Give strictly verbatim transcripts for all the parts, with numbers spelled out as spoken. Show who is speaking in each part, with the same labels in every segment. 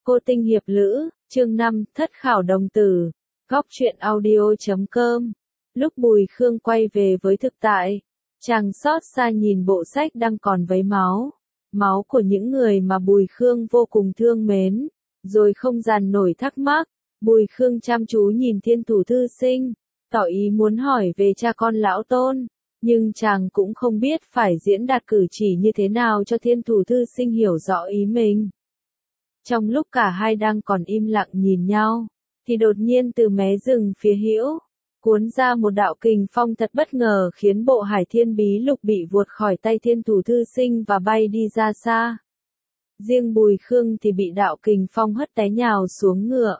Speaker 1: Cô tinh hiệp lữ, chương năm, thất khảo đồng tử. Góc truyện audio chấm com. Lúc Bùi Khương quay về với thực tại, chàng xót xa nhìn bộ sách đang còn vấy máu. Máu của những người mà Bùi Khương vô cùng thương mến, rồi không dằn nổi thắc mắc. Bùi Khương chăm chú nhìn Thiên Thủ Thư Sinh, tỏ ý muốn hỏi về cha con lão Tôn, nhưng chàng cũng không biết phải diễn đạt cử chỉ như thế nào cho Thiên Thủ Thư Sinh hiểu rõ ý mình. Trong lúc cả hai đang còn im lặng nhìn nhau, thì đột nhiên từ mé rừng phía hữu, cuốn ra một đạo kình phong thật bất ngờ khiến bộ Hải Thiên Bí Lục bị vuột khỏi tay Thiên Thủ Thư Sinh và bay đi ra xa. Riêng Bùi Khương thì bị đạo kình phong hất té nhào xuống ngựa.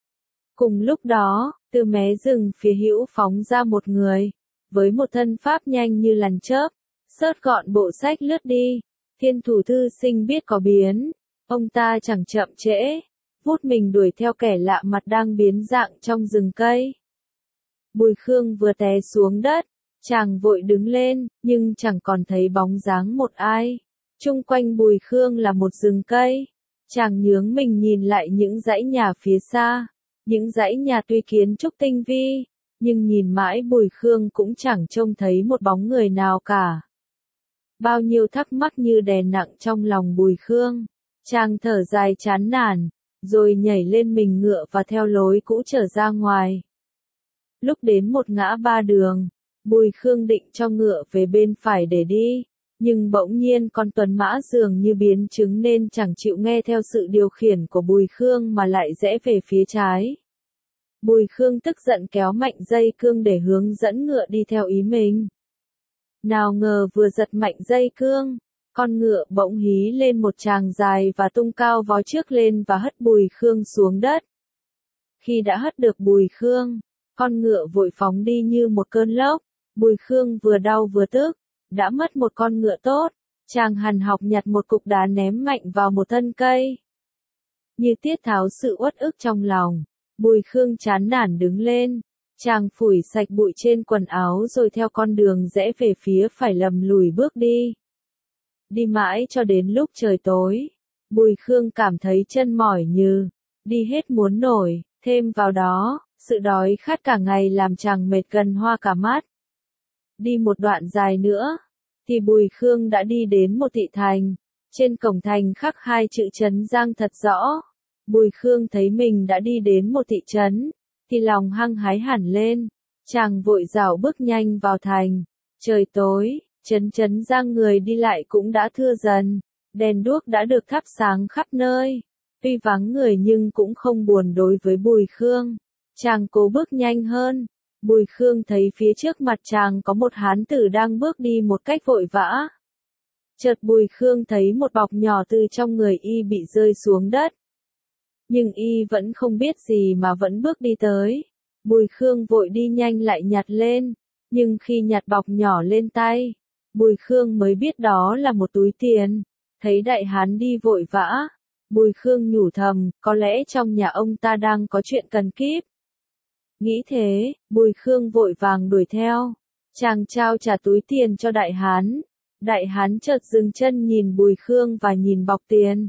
Speaker 1: Cùng lúc đó, từ mé rừng phía hữu phóng ra một người, với một thân pháp nhanh như làn chớp, xớt gọn bộ sách lướt đi. Thiên Thủ Thư Sinh biết có biến, ông ta chẳng chậm trễ, vút mình đuổi theo kẻ lạ mặt đang biến dạng trong rừng cây. Bùi Khương vừa té xuống đất, chàng vội đứng lên, nhưng chẳng còn thấy bóng dáng một ai. Chung quanh Bùi Khương là một rừng cây. Chàng nhướng mình nhìn lại những dãy nhà phía xa. Những dãy nhà tuy kiến trúc tinh vi, nhưng nhìn mãi Bùi Khương cũng chẳng trông thấy một bóng người nào cả. Bao nhiêu thắc mắc như đè nặng trong lòng Bùi Khương. Chàng thở dài chán nản, rồi nhảy lên mình ngựa và theo lối cũ trở ra ngoài. Lúc đến một ngã ba đường, Bùi Khương định cho ngựa về bên phải để đi, nhưng bỗng nhiên con tuần mã dường như biến chứng nên chẳng chịu nghe theo sự điều khiển của Bùi Khương mà lại rẽ về phía trái. Bùi Khương tức giận kéo mạnh dây cương để hướng dẫn ngựa đi theo ý mình. Nào ngờ vừa giật mạnh dây cương, con ngựa bỗng hí lên một tràng dài và tung cao vó trước lên và hất Bùi Khương xuống đất. Khi đã hất được Bùi Khương, con ngựa vội phóng đi như một cơn lốc. Bùi Khương vừa đau vừa tức, đã mất một con ngựa tốt. Chàng hằn học nhặt một cục đá ném mạnh vào một thân cây. Như tiết tháo sự uất ức trong lòng, Bùi Khương chán nản đứng lên. Chàng phủi sạch bụi trên quần áo rồi theo con đường rẽ về phía phải lầm lùi bước đi. Đi mãi cho đến lúc trời tối, Bùi Khương cảm thấy chân mỏi như đi hết muốn nổi, thêm vào đó, sự đói khát cả ngày làm chàng mệt gần hoa cả mắt. Đi một đoạn dài nữa, thì Bùi Khương đã đi đến một thị thành. Trên cổng thành khắc hai chữ Trấn Giang thật rõ. Bùi Khương thấy mình đã đi đến một thị trấn, thì lòng hăng hái hẳn lên. Chàng vội dạo bước nhanh vào thành. Trời tối, trấn Trấn Giang người đi lại cũng đã thưa dần. Đèn đuốc đã được thắp sáng khắp nơi. Tuy vắng người nhưng cũng không buồn đối với Bùi Khương. Chàng cố bước nhanh hơn. Bùi Khương thấy phía trước mặt chàng có một hán tử đang bước đi một cách vội vã. Chợt Bùi Khương thấy một bọc nhỏ từ trong người y bị rơi xuống đất. Nhưng y vẫn không biết gì mà vẫn bước đi tới. Bùi Khương vội đi nhanh lại nhặt lên. Nhưng khi nhặt bọc nhỏ lên tay, Bùi Khương mới biết đó là một túi tiền. Thấy đại hán đi vội vã, Bùi Khương nhủ thầm, có lẽ trong nhà ông ta đang có chuyện cần kíp. Nghĩ thế, Bùi Khương vội vàng đuổi theo. Chàng trao trả túi tiền cho đại hán. Đại hán chợt dừng chân nhìn Bùi Khương và nhìn bọc tiền.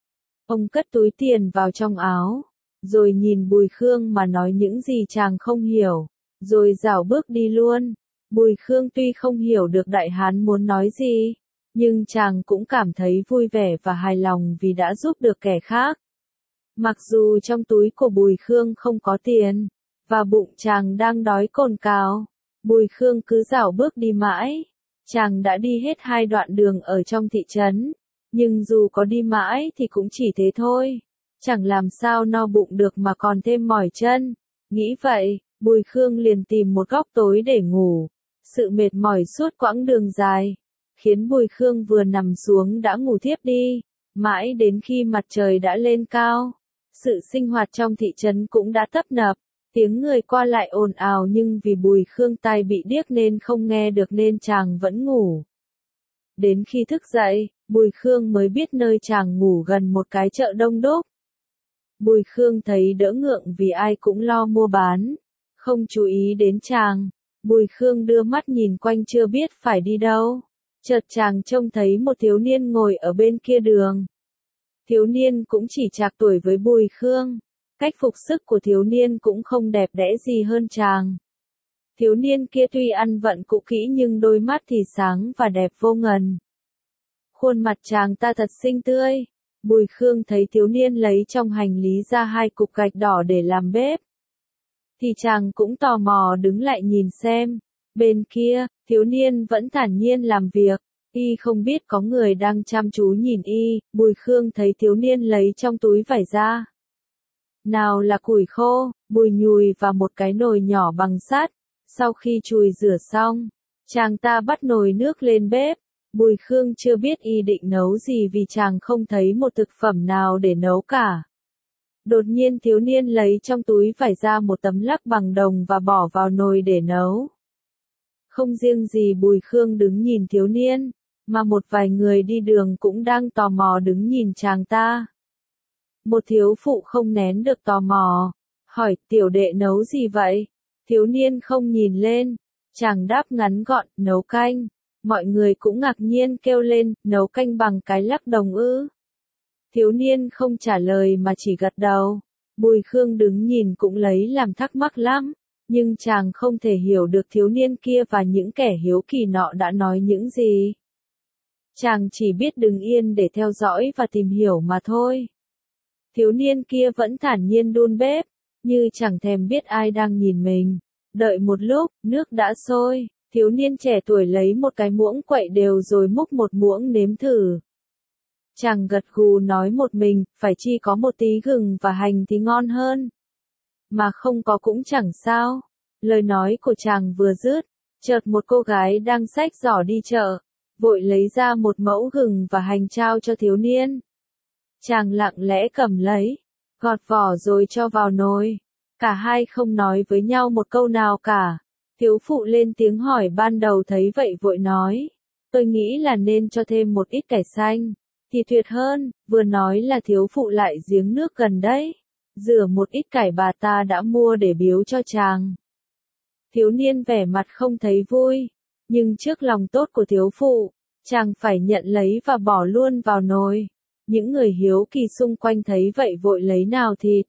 Speaker 1: Ông cất túi tiền vào trong áo, rồi nhìn Bùi Khương mà nói những gì chàng không hiểu, rồi dảo bước đi luôn. Bùi Khương tuy không hiểu được đại hán muốn nói gì, nhưng chàng cũng cảm thấy vui vẻ và hài lòng vì đã giúp được kẻ khác. Mặc dù trong túi của Bùi Khương không có tiền, và bụng chàng đang đói cồn cào, Bùi Khương cứ dảo bước đi mãi. Chàng đã đi hết hai đoạn đường ở trong thị trấn, nhưng dù có đi mãi thì cũng chỉ thế thôi. Chẳng làm sao no bụng được mà còn thêm mỏi chân. Nghĩ vậy, Bùi Khương liền tìm một góc tối để ngủ. Sự mệt mỏi suốt quãng đường dài khiến Bùi Khương vừa nằm xuống đã ngủ thiếp đi. Mãi đến khi mặt trời đã lên cao, sự sinh hoạt trong thị trấn cũng đã tấp nập. Tiếng người qua lại ồn ào nhưng vì Bùi Khương tai bị điếc nên không nghe được nên chàng vẫn ngủ. Đến khi thức dậy, Bùi Khương mới biết nơi chàng ngủ gần một cái chợ đông đúc. Bùi Khương thấy đỡ ngượng vì ai cũng lo mua bán, không chú ý đến chàng. Bùi Khương đưa mắt nhìn quanh chưa biết phải đi đâu. Chợt chàng trông thấy một thiếu niên ngồi ở bên kia đường. Thiếu niên cũng chỉ trạc tuổi với Bùi Khương. Cách phục sức của thiếu niên cũng không đẹp đẽ gì hơn chàng. Thiếu niên kia tuy ăn vận cũ kỹ nhưng đôi mắt thì sáng và đẹp vô ngần. Khuôn mặt chàng ta thật xinh tươi. Bùi Khương thấy thiếu niên lấy trong hành lý ra hai cục gạch đỏ để làm bếp. Thì chàng cũng tò mò đứng lại nhìn xem. Bên kia, thiếu niên vẫn thản nhiên làm việc. Y không biết có người đang chăm chú nhìn y. Bùi Khương thấy thiếu niên lấy trong túi vải ra. Nào là củi khô, bùi nhùi và một cái nồi nhỏ bằng sắt. Sau khi chùi rửa xong, chàng ta bắt nồi nước lên bếp. Bùi Khương chưa biết y định nấu gì vì chàng không thấy một thực phẩm nào để nấu cả. Đột nhiên thiếu niên lấy trong túi vải ra một tấm lắc bằng đồng và bỏ vào nồi để nấu. Không riêng gì Bùi Khương đứng nhìn thiếu niên, mà một vài người đi đường cũng đang tò mò đứng nhìn chàng ta. Một thiếu phụ không nén được tò mò, hỏi tiểu đệ nấu gì vậy? Thiếu niên không nhìn lên, chàng đáp ngắn gọn, nấu canh. Mọi người cũng ngạc nhiên kêu lên, nấu canh bằng cái lắc đồng ư? Thiếu niên không trả lời mà chỉ gật đầu. Bùi Khương đứng nhìn cũng lấy làm thắc mắc lắm, nhưng chàng không thể hiểu được thiếu niên kia và những kẻ hiếu kỳ nọ đã nói những gì. Chàng chỉ biết đứng yên để theo dõi và tìm hiểu mà thôi. Thiếu niên kia vẫn thản nhiên đun bếp, như chẳng thèm biết ai đang nhìn mình. Đợi một lúc, nước đã sôi, thiếu niên trẻ tuổi lấy một cái muỗng quậy đều rồi múc một muỗng nếm thử. Chàng gật gù nói một mình, phải chi có một tí gừng và hành thì ngon hơn. Mà không có cũng chẳng sao. Lời nói của chàng vừa dứt, chợt một cô gái đang xách giỏ đi chợ, vội lấy ra một mẫu gừng và hành trao cho thiếu niên. Chàng lặng lẽ cầm lấy, gọt vỏ rồi cho vào nồi. Cả hai không nói với nhau một câu nào cả. Thiếu phụ lên tiếng hỏi ban đầu thấy vậy vội nói, tôi nghĩ là nên cho thêm một ít cải xanh, thì tuyệt hơn. Vừa nói là thiếu phụ lại giếng nước gần đấy, rửa một ít cải bà ta đã mua để biếu cho chàng. Thiếu niên vẻ mặt không thấy vui, nhưng trước lòng tốt của thiếu phụ, chàng phải nhận lấy và bỏ luôn vào nồi. Những người hiếu kỳ xung quanh thấy vậy vội lấy nào thịt,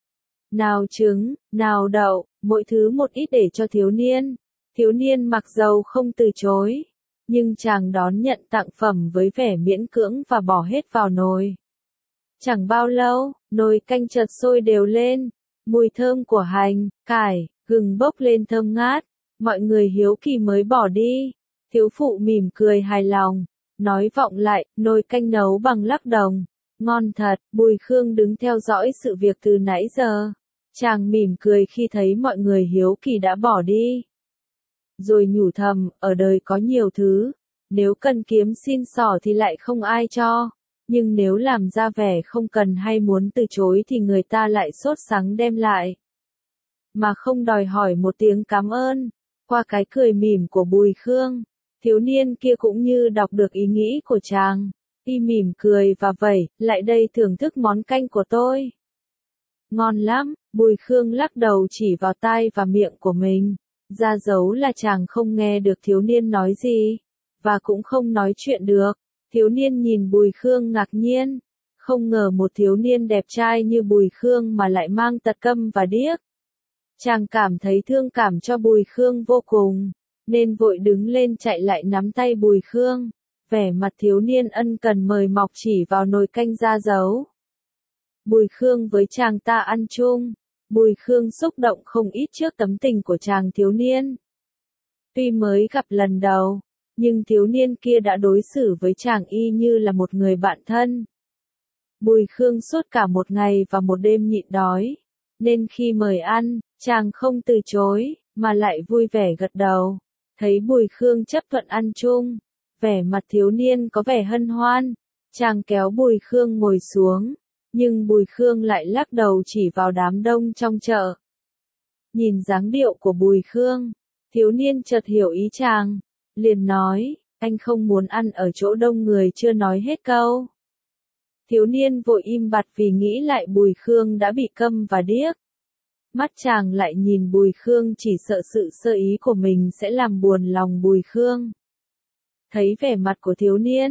Speaker 1: nào trứng, nào đậu, mỗi thứ một ít để cho thiếu niên. Thiếu niên mặc dầu không từ chối, nhưng chàng đón nhận tặng phẩm với vẻ miễn cưỡng và bỏ hết vào nồi. Chẳng bao lâu, nồi canh chợt sôi đều lên, mùi thơm của hành, cải, gừng bốc lên thơm ngát. Mọi người hiếu kỳ mới bỏ đi. Thiếu phụ mỉm cười hài lòng, nói vọng lại, nồi canh nấu bằng lắc đồng, ngon thật. Bùi Khương đứng theo dõi sự việc từ nãy giờ. Chàng mỉm cười khi thấy mọi người hiếu kỳ đã bỏ đi. Rồi nhủ thầm, ở đời có nhiều thứ, nếu cần kiếm xin xỏ thì lại không ai cho, nhưng nếu làm ra vẻ không cần hay muốn từ chối thì người ta lại sốt sắng đem lại. Mà không đòi hỏi một tiếng cảm ơn. Qua cái cười mỉm của Bùi Khương, thiếu niên kia cũng như đọc được ý nghĩ của chàng. Y mỉm cười và vẩy, lại đây thưởng thức món canh của tôi. Ngon lắm. Bùi Khương lắc đầu chỉ vào tai và miệng của mình, ra dấu là chàng không nghe được thiếu niên nói gì, và cũng không nói chuyện được. Thiếu niên nhìn Bùi Khương ngạc nhiên, không ngờ một thiếu niên đẹp trai như Bùi Khương mà lại mang tật câm và điếc. Chàng cảm thấy thương cảm cho Bùi Khương vô cùng, nên vội đứng lên chạy lại nắm tay Bùi Khương, vẻ mặt thiếu niên ân cần mời mọc chỉ vào nồi canh ra dấu. Bùi Khương với chàng ta ăn chung. Bùi Khương xúc động không ít trước tấm tình của chàng thiếu niên. Tuy mới gặp lần đầu, nhưng thiếu niên kia đã đối xử với chàng y như là một người bạn thân. Bùi Khương suốt cả một ngày và một đêm nhịn đói, nên khi mời ăn, chàng không từ chối, mà lại vui vẻ gật đầu. Thấy Bùi Khương chấp thuận ăn chung, vẻ mặt thiếu niên có vẻ hân hoan, chàng kéo Bùi Khương ngồi xuống. Nhưng Bùi Khương lại lắc đầu chỉ vào đám đông trong chợ. Nhìn dáng điệu của Bùi Khương, thiếu niên chợt hiểu ý chàng, liền nói, anh không muốn ăn ở chỗ đông người chưa nói hết câu. Thiếu niên vội im bặt vì nghĩ lại Bùi Khương đã bị câm và điếc. Mắt chàng lại nhìn Bùi Khương chỉ sợ sự sơ ý của mình sẽ làm buồn lòng Bùi Khương. Thấy vẻ mặt của thiếu niên,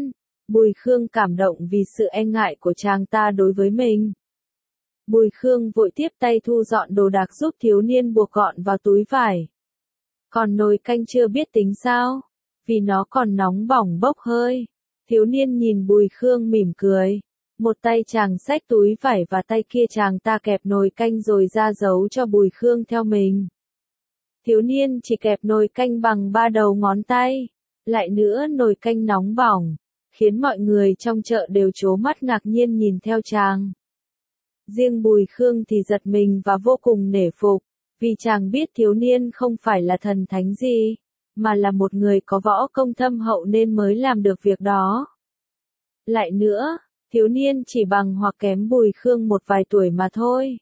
Speaker 1: Bùi Khương cảm động vì sự e ngại của chàng ta đối với mình. Bùi Khương vội tiếp tay thu dọn đồ đạc giúp thiếu niên buộc gọn vào túi vải. Còn nồi canh chưa biết tính sao, vì nó còn nóng bỏng bốc hơi. Thiếu niên nhìn Bùi Khương mỉm cười. Một tay chàng xách túi vải và tay kia chàng ta kẹp nồi canh rồi ra giấu cho Bùi Khương theo mình. Thiếu niên chỉ kẹp nồi canh bằng ba đầu ngón tay. Lại nữa nồi canh nóng bỏng, khiến mọi người trong chợ đều trố mắt ngạc nhiên nhìn theo chàng. Riêng Bùi Khương thì giật mình và vô cùng nể phục, vì chàng biết thiếu niên không phải là thần thánh gì, mà là một người có võ công thâm hậu nên mới làm được việc đó. Lại nữa, thiếu niên chỉ bằng hoặc kém Bùi Khương một vài tuổi mà thôi.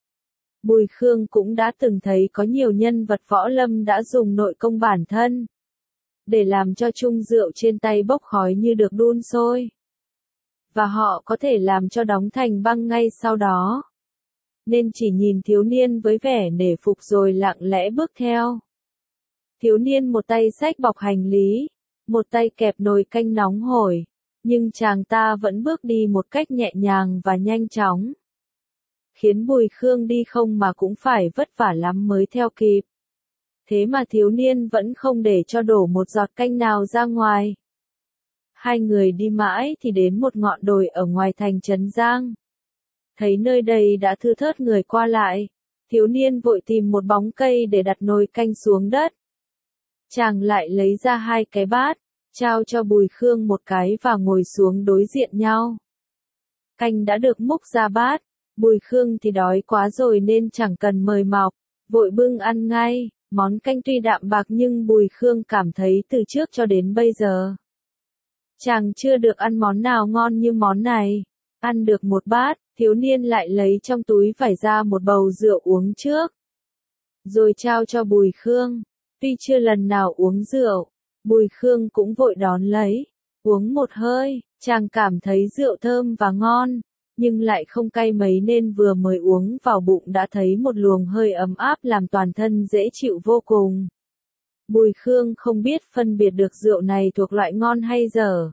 Speaker 1: Bùi Khương cũng đã từng thấy có nhiều nhân vật võ lâm đã dùng nội công bản thân để làm cho chung rượu trên tay bốc khói như được đun sôi. Và họ có thể làm cho đóng thành băng ngay sau đó. Nên chỉ nhìn thiếu niên với vẻ nể phục rồi lặng lẽ bước theo. Thiếu niên một tay xách bọc hành lý, một tay kẹp nồi canh nóng hổi, nhưng chàng ta vẫn bước đi một cách nhẹ nhàng và nhanh chóng. Khiến Bùi Khương đi không mà cũng phải vất vả lắm mới theo kịp. Thế mà thiếu niên vẫn không để cho đổ một giọt canh nào ra ngoài. Hai người đi mãi thì đến một ngọn đồi ở ngoài thành Trấn Giang. Thấy nơi đây đã thưa thớt người qua lại, thiếu niên vội tìm một bóng cây để đặt nồi canh xuống đất. Chàng lại lấy ra hai cái bát, trao cho Bùi Khương một cái và ngồi xuống đối diện nhau. Canh đã được múc ra bát, Bùi Khương thì đói quá rồi nên chẳng cần mời mọc, vội bưng ăn ngay. Món canh tuy đạm bạc nhưng Bùi Khương cảm thấy từ trước cho đến bây giờ, chàng chưa được ăn món nào ngon như món này. Ăn được một bát, thiếu niên lại lấy trong túi vải ra một bầu rượu uống trước, rồi trao cho Bùi Khương. Tuy chưa lần nào uống rượu, Bùi Khương cũng vội đón lấy, uống một hơi, chàng cảm thấy rượu thơm và ngon, nhưng lại không cay mấy nên vừa mới uống vào bụng đã thấy một luồng hơi ấm áp làm toàn thân dễ chịu vô cùng. Bùi Khương không biết phân biệt được rượu này thuộc loại ngon hay dở.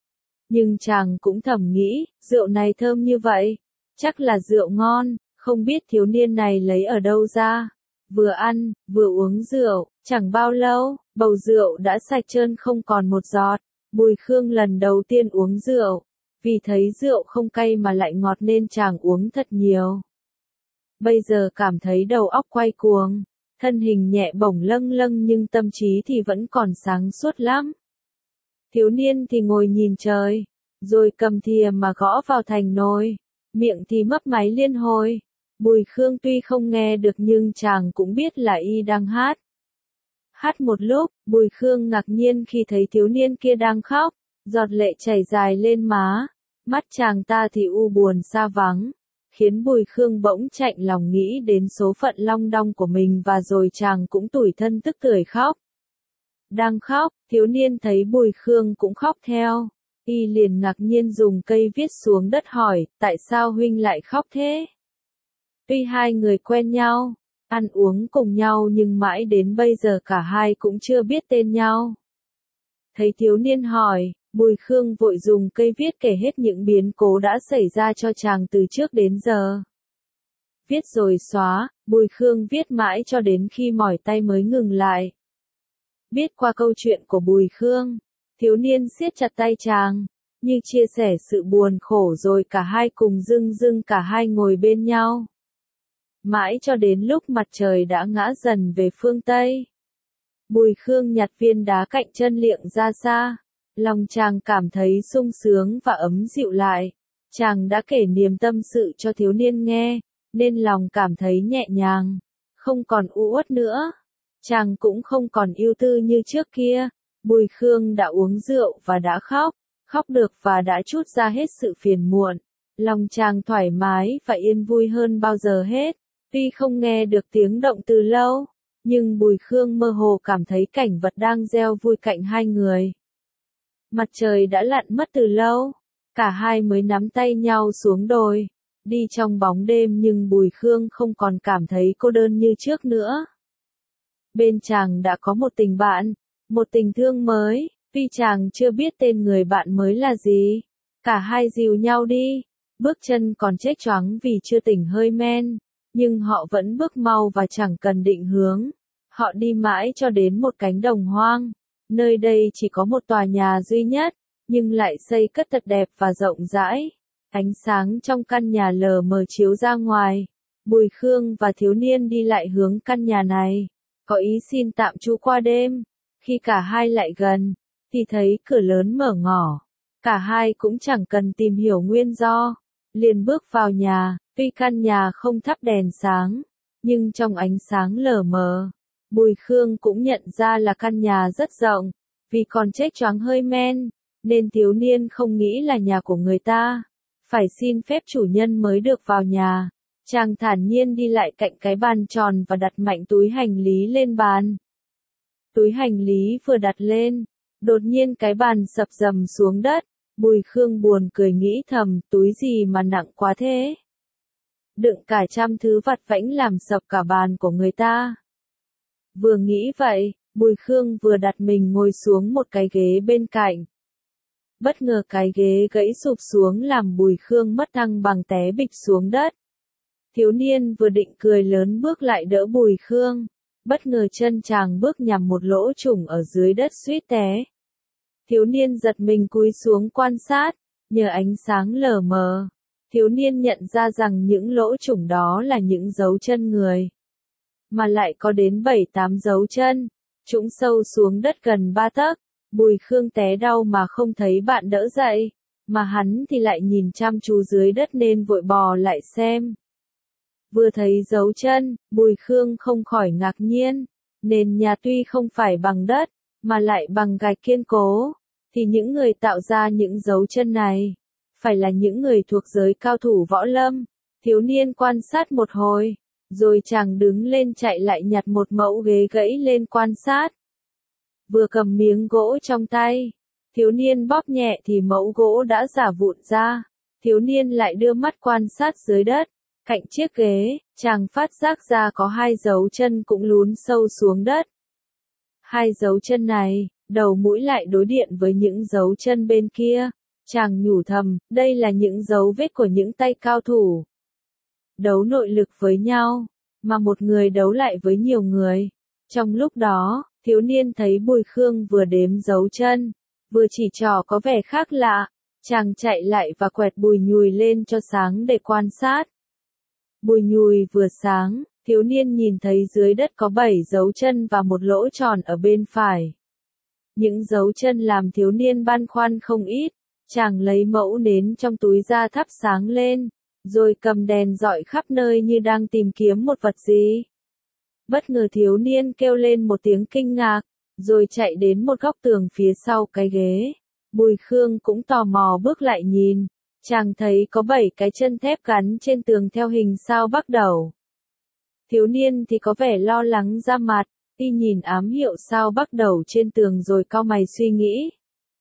Speaker 1: Nhưng chàng cũng thầm nghĩ, rượu này thơm như vậy, chắc là rượu ngon, không biết thiếu niên này lấy ở đâu ra. Vừa ăn, vừa uống rượu, chẳng bao lâu, bầu rượu đã sạch trơn không còn một giọt. Bùi Khương lần đầu tiên uống rượu, vì thấy rượu không cay mà lại ngọt nên chàng uống thật nhiều. Bây giờ cảm thấy đầu óc quay cuồng, thân hình nhẹ bổng lâng lâng nhưng tâm trí thì vẫn còn sáng suốt lắm. Thiếu niên thì ngồi nhìn trời, rồi cầm thìa mà gõ vào thành nồi, miệng thì mấp máy liên hồi. Bùi Khương tuy không nghe được nhưng chàng cũng biết là y đang hát. Hát một lúc, Bùi Khương ngạc nhiên khi thấy thiếu niên kia đang khóc, giọt lệ chảy dài lên má, mắt chàng ta thì u buồn xa vắng, khiến Bùi Khương bỗng chạnh lòng nghĩ đến số phận long đong của mình và rồi chàng cũng tủi thân tức tưởi khóc. Đang khóc, thiếu niên thấy Bùi Khương cũng khóc theo, y liền ngạc nhiên dùng cây viết xuống đất hỏi, tại sao huynh lại khóc thế? Tuy hai người quen nhau, ăn uống cùng nhau nhưng mãi đến bây giờ cả hai cũng chưa biết tên nhau. Thấy thiếu niên hỏi, Bùi Khương vội dùng cây viết kể hết những biến cố đã xảy ra cho chàng từ trước đến giờ. Viết rồi xóa, Bùi Khương viết mãi cho đến khi mỏi tay mới ngừng lại. Biết qua câu chuyện của Bùi Khương, thiếu niên siết chặt tay chàng, như chia sẻ sự buồn khổ rồi cả hai cùng dưng dưng cả hai ngồi bên nhau. Mãi cho đến lúc mặt trời đã ngã dần về phương Tây. Bùi Khương nhặt viên đá cạnh chân liệng ra xa. Lòng chàng cảm thấy sung sướng và ấm dịu lại. Chàng đã kể niềm tâm sự cho thiếu niên nghe, nên lòng cảm thấy nhẹ nhàng, không còn u uất nữa. Chàng cũng không còn ưu tư như trước kia. Bùi Khương đã uống rượu và đã khóc, khóc được và đã trút ra hết sự phiền muộn. Lòng chàng thoải mái và yên vui hơn bao giờ hết. Tuy không nghe được tiếng động từ lâu, nhưng Bùi Khương mơ hồ cảm thấy cảnh vật đang gieo vui cạnh hai người. Mặt trời đã lặn mất từ lâu, cả hai mới nắm tay nhau xuống đồi, đi trong bóng đêm nhưng Bùi Khương không còn cảm thấy cô đơn như trước nữa. Bên chàng đã có một tình bạn, một tình thương mới, Tuy chàng chưa biết tên người bạn mới là gì. Cả hai dìu nhau đi. Bước chân còn chết choáng vì chưa tỉnh hơi men. Nhưng họ vẫn bước mau và chẳng cần định hướng. Họ đi mãi cho đến một cánh đồng hoang. Nơi đây chỉ có một tòa nhà duy nhất, nhưng lại xây cất thật đẹp và rộng rãi. Ánh sáng trong căn nhà lờ mờ chiếu ra ngoài. Bùi Khương và thiếu niên đi lại hướng căn nhà này. Có ý xin tạm trú qua đêm. Khi cả hai lại gần, thì thấy cửa lớn mở ngỏ. Cả hai cũng chẳng cần tìm hiểu nguyên do. Liền bước vào nhà, tuy căn nhà không thắp đèn sáng, nhưng trong ánh sáng lờ mờ, Bùi Khương cũng nhận ra là căn nhà rất rộng. Vì còn chết choáng hơi men, nên thiếu niên không nghĩ là nhà của người ta. Phải xin phép chủ nhân mới được vào nhà. Chàng thản nhiên đi lại cạnh cái bàn tròn và đặt mạnh túi hành lý lên bàn. Túi hành lý vừa đặt lên, đột nhiên cái bàn sập rầm xuống đất. Bùi Khương buồn cười nghĩ thầm, túi gì mà nặng quá thế? Đựng cả trăm thứ vặt vãnh làm sập cả bàn của người ta. Vừa nghĩ vậy, Bùi Khương vừa đặt mình ngồi xuống một cái ghế bên cạnh. Bất ngờ cái ghế gãy sụp xuống làm Bùi Khương mất thăng bằng té bịch xuống đất. Thiếu niên vừa định cười lớn bước lại đỡ Bùi Khương. Bất ngờ chân chàng bước nhằm một lỗ trũng ở dưới đất suýt té. Thiếu niên giật mình cúi xuống quan sát, nhờ ánh sáng lờ mờ. Thiếu niên nhận ra rằng những lỗ trũng đó là những dấu chân người. Mà lại có đến bảy tám dấu chân, trũng sâu xuống đất gần ba tấc. Bùi Khương té đau mà không thấy bạn đỡ dậy, mà hắn thì lại nhìn chăm chú dưới đất nên vội bò lại xem. Vừa thấy dấu chân, Bùi Khương không khỏi ngạc nhiên, nền nhà tuy không phải bằng đất, mà lại bằng gạch kiên cố, thì những người tạo ra những dấu chân này, phải là những người thuộc giới cao thủ võ lâm. Thiếu niên quan sát một hồi, rồi chàng đứng lên chạy lại nhặt một mẫu ghế gãy lên quan sát. Vừa cầm miếng gỗ trong tay, thiếu niên bóp nhẹ thì mẫu gỗ đã rả vụn ra. Thiếu niên lại đưa mắt quan sát dưới đất, cạnh chiếc ghế, chàng phát giác ra có hai dấu chân cũng lún sâu xuống đất. Hai dấu chân này, đầu mũi lại đối điện với những dấu chân bên kia. Chàng nhủ thầm, đây là những dấu vết của những tay cao thủ. Đấu nội lực với nhau, mà một người đấu lại với nhiều người. Trong lúc đó, thiếu niên thấy Bùi Khương vừa đếm dấu chân, vừa chỉ trỏ có vẻ khác lạ. Chàng chạy lại và quẹt bùi nhùi lên cho sáng để quan sát. Bùi nhùi vừa sáng, thiếu niên nhìn thấy dưới đất có bảy dấu chân và một lỗ tròn ở bên phải. Những dấu chân làm thiếu niên băn khoăn không ít. Chàng lấy mẫu nến trong túi ra thắp sáng lên, rồi cầm đèn dọi khắp nơi như đang tìm kiếm một vật gì. Bất ngờ thiếu niên kêu lên một tiếng kinh ngạc, rồi chạy đến một góc tường phía sau cái ghế. Bùi Khương cũng tò mò bước lại nhìn. Chàng thấy có bảy cái chân thép gắn trên tường theo hình sao Bắc Đẩu. Thiếu niên thì có vẻ lo lắng ra mặt, y nhìn ám hiệu sao Bắc Đẩu trên tường rồi cau mày suy nghĩ.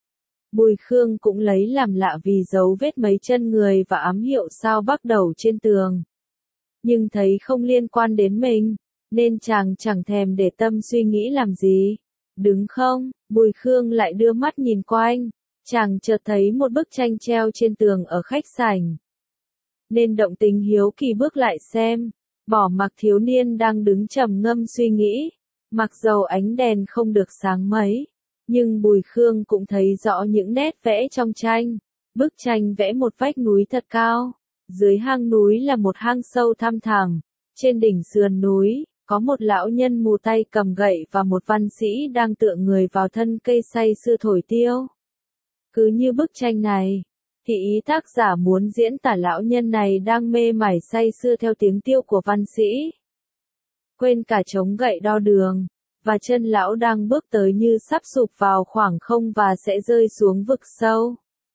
Speaker 1: Bùi Khương cũng lấy làm lạ vì dấu vết mấy chân người và ám hiệu sao Bắc Đẩu trên tường. Nhưng thấy không liên quan đến mình, nên chàng chẳng thèm để tâm suy nghĩ làm gì. Đứng không, Bùi Khương lại đưa mắt nhìn quanh. Chàng chợt thấy một bức tranh treo trên tường ở khách sảnh. Nên động tính hiếu kỳ bước lại xem, bỏ mặc thiếu niên đang đứng trầm ngâm suy nghĩ. Mặc dầu ánh đèn không được sáng mấy, nhưng Bùi Khương cũng thấy rõ những nét vẽ trong tranh. Bức tranh vẽ một vách núi thật cao. Dưới hang núi là một hang sâu thăm thẳm. Trên đỉnh sườn núi, có một lão nhân mù tay cầm gậy và một văn sĩ đang tựa người vào thân cây say sưa thổi tiêu. Cứ như bức tranh này, thì ý tác giả muốn diễn tả lão nhân này đang mê mải say sưa theo tiếng tiêu của văn sĩ. Quên cả chống gậy đo đường, và chân lão đang bước tới như sắp sụp vào khoảng không và sẽ rơi xuống vực sâu.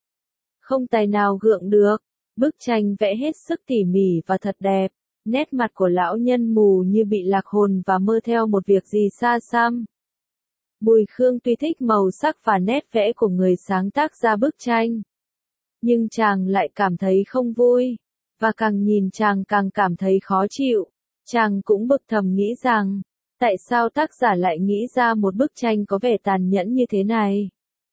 Speaker 1: Không tài nào gượng được, bức tranh vẽ hết sức tỉ mỉ và thật đẹp. Nét mặt của lão nhân mù như bị lạc hồn và mơ theo một việc gì xa xăm. Bùi Khương tuy thích màu sắc và nét vẽ của người sáng tác ra bức tranh, nhưng chàng lại cảm thấy không vui, và càng nhìn chàng càng cảm thấy khó chịu. Chàng cũng bực thầm nghĩ rằng, tại sao tác giả lại nghĩ ra một bức tranh có vẻ tàn nhẫn như thế này?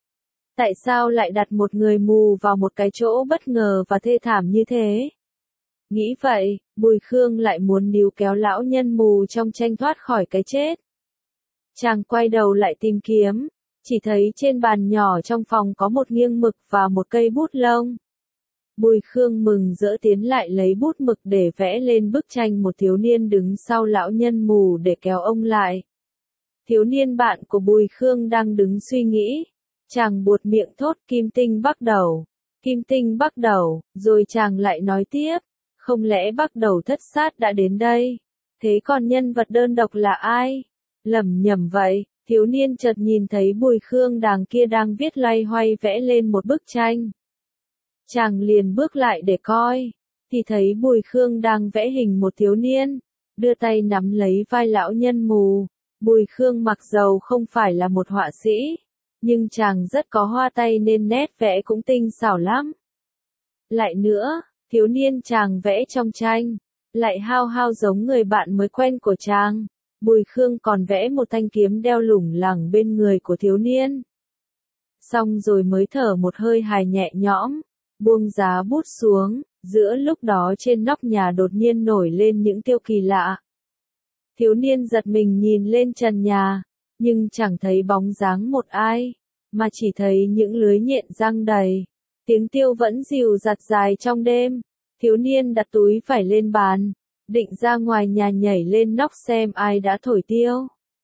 Speaker 1: Tại sao lại đặt một người mù vào một cái chỗ bất ngờ và thê thảm như thế? Nghĩ vậy, Bùi Khương lại muốn níu kéo lão nhân mù trong tranh thoát khỏi cái chết. Chàng quay đầu lại tìm kiếm, chỉ thấy trên bàn nhỏ trong phòng có một nghiêng mực và một cây bút lông. Bùi Khương mừng rỡ tiến lại lấy bút mực để vẽ lên bức tranh một thiếu niên đứng sau lão nhân mù để kéo ông lại. Thiếu niên bạn của Bùi Khương đang đứng suy nghĩ. Chàng buột miệng thốt Kim Tinh bắt đầu. Kim Tinh bắt đầu, rồi chàng lại nói tiếp. Không lẽ bắt đầu thất sát đã đến đây? Thế còn nhân vật đơn độc là ai? Lầm nhầm vậy, thiếu niên chợt nhìn thấy Bùi Khương đàng kia đang viết loay hoay vẽ lên một bức tranh. Chàng liền bước lại để coi, thì thấy Bùi Khương đang vẽ hình một thiếu niên, đưa tay nắm lấy vai lão nhân mù. Bùi Khương mặc dầu không phải là một họa sĩ, nhưng chàng rất có hoa tay nên nét vẽ cũng tinh xảo lắm. Lại nữa, thiếu niên chàng vẽ trong tranh, lại hao hao giống người bạn mới quen của chàng. Bùi Khương còn vẽ một thanh kiếm đeo lủng lẳng bên người của thiếu niên. Xong rồi mới thở một hơi hài nhẹ nhõm, buông giá bút xuống, giữa lúc đó trên nóc nhà đột nhiên nổi lên những tiêu kỳ lạ. Thiếu niên giật mình nhìn lên trần nhà, nhưng chẳng thấy bóng dáng một ai, mà chỉ thấy những lưới nhện giăng đầy. Tiếng tiêu vẫn dịu dặt dài trong đêm. Thiếu niên đặt túi vải lên bàn, định ra ngoài nhà nhảy lên nóc xem ai đã thổi tiêu.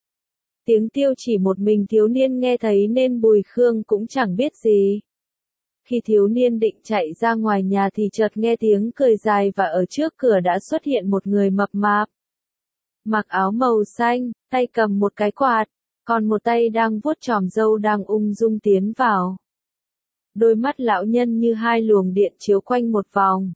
Speaker 1: Tiếng tiêu chỉ một mình thiếu niên nghe thấy nên Bùi Khương cũng chẳng biết gì. Khi thiếu niên định chạy ra ngoài nhà thì chợt nghe tiếng cười dài và ở trước cửa đã xuất hiện một người mập mạp. Mặc áo màu xanh, tay cầm một cái quạt, còn một tay đang vuốt chòm râu đang ung dung tiến vào. Đôi mắt lão nhân như hai luồng điện chiếu quanh một vòng.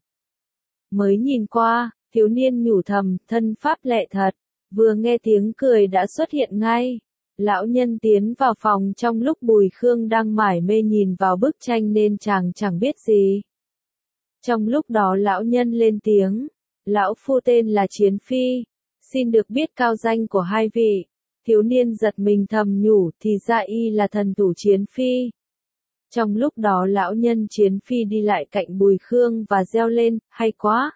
Speaker 1: Mới nhìn qua, thiếu niên nhủ thầm, thân pháp lẹ thật, vừa nghe tiếng cười đã xuất hiện ngay. Lão nhân tiến vào phòng trong lúc Bùi Khương đang mải mê nhìn vào bức tranh nên chàng chẳng biết gì. Trong lúc đó lão nhân lên tiếng, lão phu tên là Chiến Phi, xin được biết cao danh của hai vị. Thiếu niên giật mình thầm nhủ, thì ra y là thần thủ Chiến Phi. Trong lúc đó lão nhân Chiến Phi đi lại cạnh Bùi Khương và reo lên, hay quá.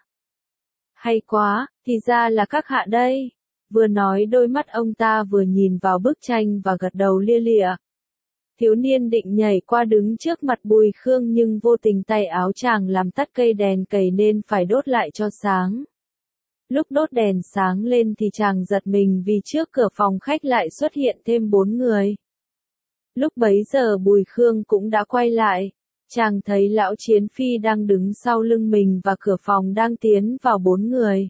Speaker 1: Hay quá, thì ra là các hạ đây. Vừa nói đôi mắt ông ta vừa nhìn vào bức tranh và gật đầu lia lịa. Thiếu niên định nhảy qua đứng trước mặt Bùi Khương nhưng vô tình tay áo chàng làm tắt cây đèn cầy nên phải đốt lại cho sáng. Lúc đốt đèn sáng lên thì chàng giật mình vì trước cửa phòng khách lại xuất hiện thêm bốn người. Lúc bấy giờ Bùi Khương cũng đã quay lại. Chàng thấy lão Chiến Phi đang đứng sau lưng mình và cửa phòng đang tiến vào bốn người.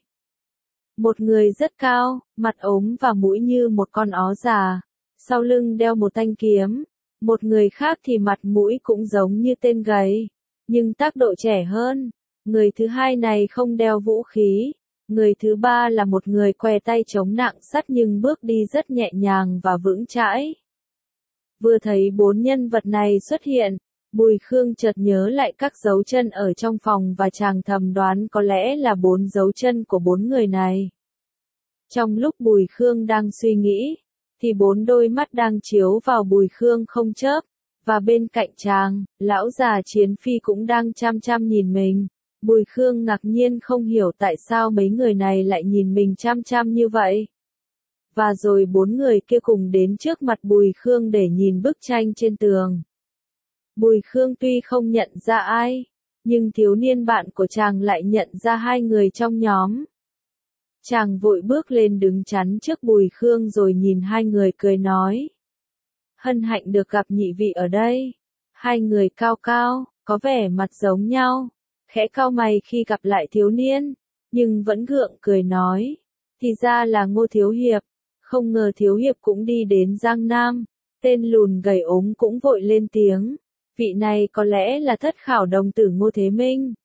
Speaker 1: Một người rất cao, mặt ốm và mũi như một con ó già, sau lưng đeo một thanh kiếm. Một người khác thì mặt mũi cũng giống như tên gầy, nhưng tác độ trẻ hơn. Người thứ hai này không đeo vũ khí. Người thứ ba là một người què tay chống nặng sắt nhưng bước đi rất nhẹ nhàng và vững chãi. Vừa thấy bốn nhân vật này xuất hiện, Bùi Khương chợt nhớ lại các dấu chân ở trong phòng và chàng thầm đoán có lẽ là bốn dấu chân của bốn người này. Trong lúc Bùi Khương đang suy nghĩ, thì bốn đôi mắt đang chiếu vào Bùi Khương không chớp, và bên cạnh chàng, lão già Chiến Phi cũng đang chăm chăm nhìn mình. Bùi Khương ngạc nhiên không hiểu tại sao mấy người này lại nhìn mình chăm chăm như vậy. Và rồi bốn người kia cùng đến trước mặt Bùi Khương để nhìn bức tranh trên tường. Bùi Khương tuy không nhận ra ai, nhưng thiếu niên bạn của chàng lại nhận ra hai người trong nhóm. Chàng vội bước lên đứng chắn trước Bùi Khương rồi nhìn hai người cười nói. Hân hạnh được gặp nhị vị ở đây. Hai người cao cao, có vẻ mặt giống nhau, khẽ cau mày khi gặp lại thiếu niên, nhưng vẫn gượng cười nói. Thì ra là Ngô Thiếu Hiệp, không ngờ Thiếu Hiệp cũng đi đến Giang Nam. Tên lùn gầy ốm cũng vội lên tiếng. Vị này có lẽ là thất khảo đồng tử Ngô Thế Minh.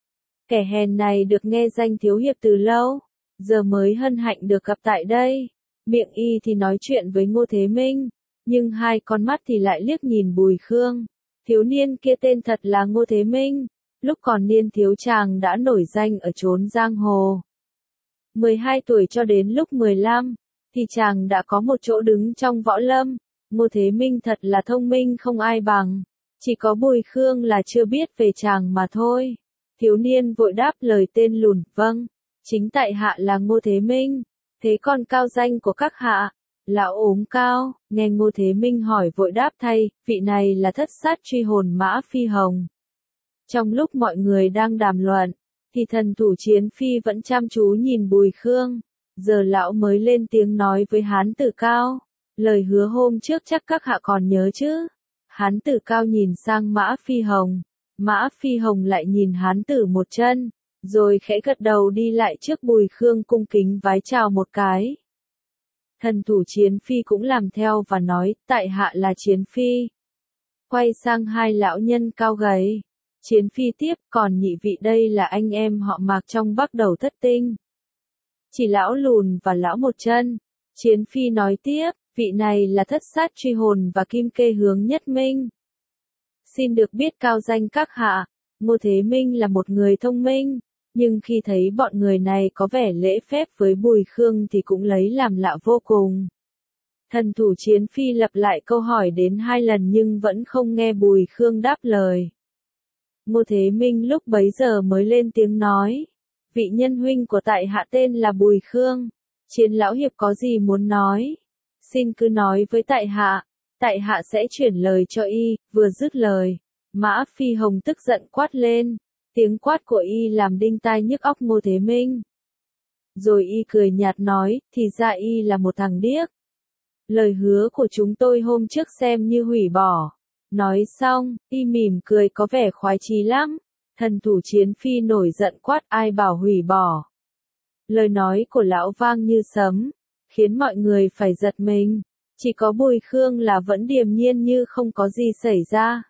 Speaker 1: Kẻ hèn này được nghe danh Thiếu Hiệp từ lâu, giờ mới hân hạnh được gặp tại đây. Miệng y thì nói chuyện với Ngô Thế Minh, nhưng hai con mắt thì lại liếc nhìn Bùi Khương. Thiếu niên kia tên thật là Ngô Thế Minh, lúc còn niên thiếu chàng đã nổi danh ở chốn giang hồ. mười hai tuổi cho đến lúc mười lăm, thì chàng đã có một chỗ đứng trong võ lâm. Ngô Thế Minh thật là thông minh không ai bằng. Chỉ có Bùi Khương là chưa biết về chàng mà thôi. Thiếu niên vội đáp lời tên lùn, vâng, chính tại hạ là Ngô Thế Minh. Thế còn cao danh của các hạ? Lão ốm cao, nghe Ngô Thế Minh hỏi vội đáp thay, vị này là thất sát truy hồn Mã Phi Hồng. Trong lúc mọi người đang đàm luận, thì thần thủ Chiến Phi vẫn chăm chú nhìn Bùi Khương. Giờ lão mới lên tiếng nói với Hán Tử Cao. Lời hứa hôm trước chắc các hạ còn nhớ chứ? Hán Tử Cao nhìn sang Mã Phi Hồng. Mã Phi Hồng lại nhìn Hán Tử một chân, rồi khẽ gật đầu đi lại trước Bùi Khương cung kính vái chào một cái. Thần thủ Chiến Phi cũng làm theo và nói, tại hạ là Chiến Phi. Quay sang hai lão nhân cao gầy. Chiến Phi tiếp, còn nhị vị đây là anh em họ Mạc trong Bắc Đầu Thất Tinh. Chỉ lão lùn và lão một chân. Chiến Phi nói tiếp, vị này là thất sát truy hồn và kim kê hướng nhất minh. Xin được biết cao danh các hạ. Ngô Thế Minh là một người thông minh, nhưng khi thấy bọn người này có vẻ lễ phép với Bùi Khương thì cũng lấy làm lạ vô cùng. Thần thủ Chiến Phi lặp lại câu hỏi đến hai lần nhưng vẫn không nghe Bùi Khương đáp lời. Ngô Thế Minh lúc bấy giờ mới lên tiếng nói, vị nhân huynh của tại hạ tên là Bùi Khương, Chiến lão hiệp có gì muốn nói? Xin cứ nói với tại hạ, tại hạ sẽ chuyển lời cho y. Vừa dứt lời, Mã Phi Hồng tức giận quát lên, tiếng quát của y làm đinh tai nhức óc Ngô Thế Minh. Rồi y cười nhạt nói, thì ra y là một thằng điếc. Lời hứa của chúng tôi hôm trước xem như hủy bỏ. Nói xong, y mỉm cười có vẻ khoái chí lắm. Thần thủ Chiến Phi nổi giận quát, ai bảo hủy bỏ. Lời nói của lão vang như sấm, khiến mọi người phải giật mình. Chỉ có Bùi Khương là vẫn điềm nhiên như không có gì xảy ra.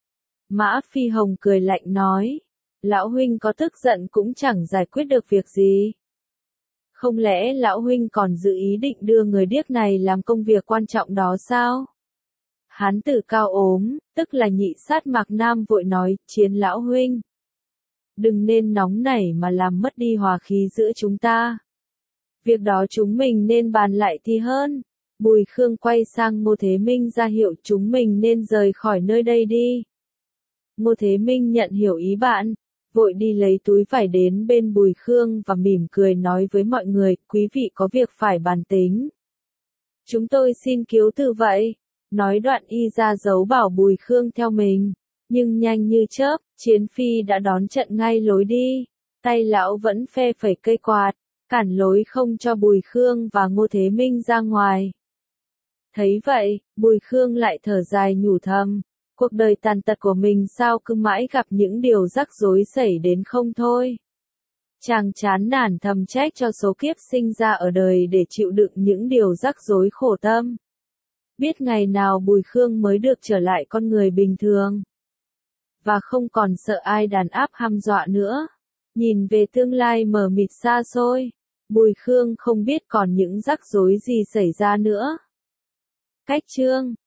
Speaker 1: Mã Phi Hồng cười lạnh nói, lão huynh có tức giận cũng chẳng giải quyết được việc gì. Không lẽ lão huynh còn dự ý định đưa người điếc này làm công việc quan trọng đó sao? Hán Tử Cao ốm, tức là nhị sát Mạc Nam vội nói, Chiến lão huynh. Đừng nên nóng nảy mà làm mất đi hòa khí giữa chúng ta. Việc đó chúng mình nên bàn lại thì hơn. Bùi Khương quay sang Ngô Thế Minh ra hiệu chúng mình nên rời khỏi nơi đây đi. Ngô Thế Minh nhận hiểu ý bạn, vội đi lấy túi vải đến bên Bùi Khương và mỉm cười nói với mọi người, quý vị có việc phải bàn tính. Chúng tôi xin cứu từ vậy. Nói đoạn y ra dấu bảo Bùi Khương theo mình, nhưng nhanh như chớp, Chiến Phi đã đón trận ngay lối đi. Tay lão vẫn phe phẩy cây quạt, cản lối không cho Bùi Khương và Ngô Thế Minh ra ngoài. Thấy vậy, Bùi Khương lại thở dài nhủ thầm, cuộc đời tàn tật của mình sao cứ mãi gặp những điều rắc rối xảy đến không thôi. Chàng chán nản thầm trách cho số kiếp sinh ra ở đời để chịu đựng những điều rắc rối khổ tâm. Biết ngày nào Bùi Khương mới được trở lại con người bình thường. Và không còn sợ ai đàn áp hăm dọa nữa. Nhìn về tương lai mờ mịt xa xôi, Bùi Khương không biết còn những rắc rối gì xảy ra nữa. Cách chương